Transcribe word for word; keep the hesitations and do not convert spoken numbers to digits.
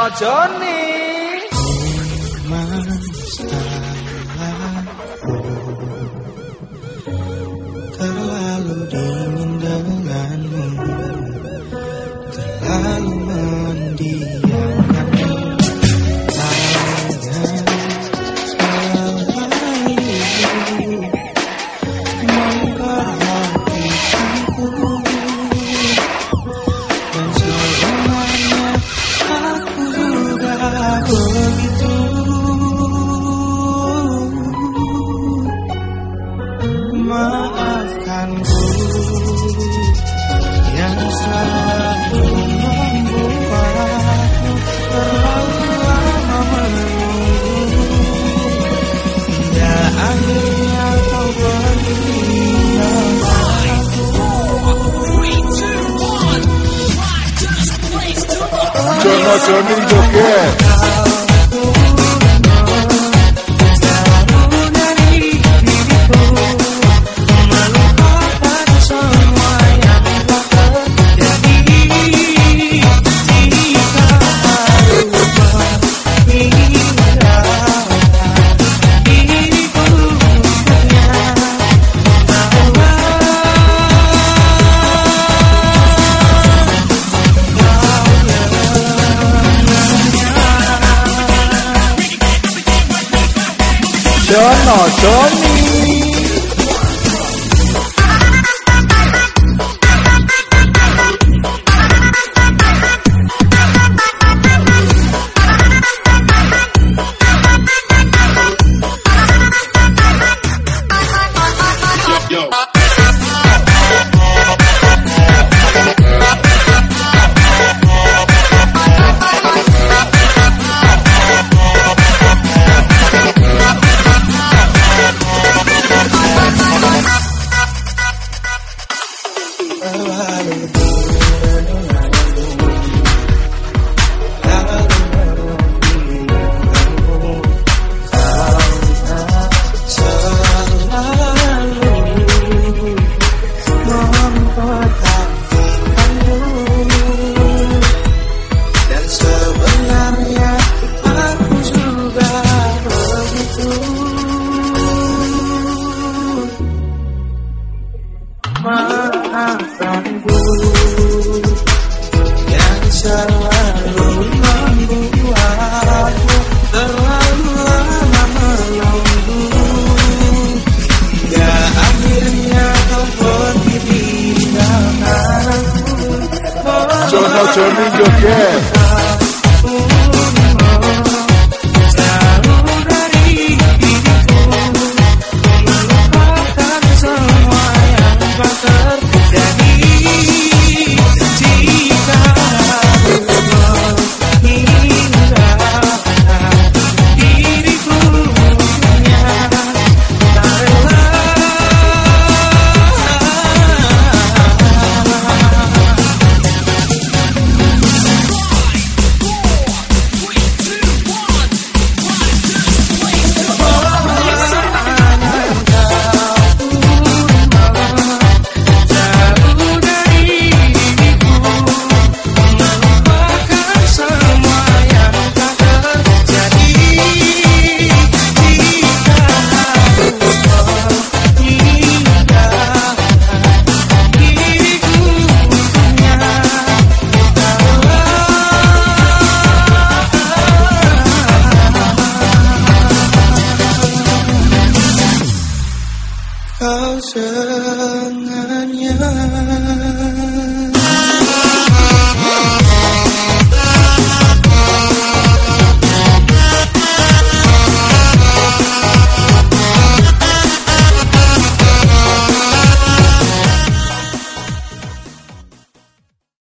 Johnny. Terlalu dingin denganmu, terlalu mendiamkanmu. Hanya selalu memperhatikanku, dan sebenarnya aku juga begitu. Maafkanku yang selalu membuatmu terlalu lama menunggu, hingga akhirnya kau pergi tinggalkanku. Jono Johnny Joget. Jono Johnny. Maafkanku yang selalu membuatmu terlalu lama menunggu, hingga akhirnya kau pergi tinggalkanku. Jono Johnny Joget. Kau senangnya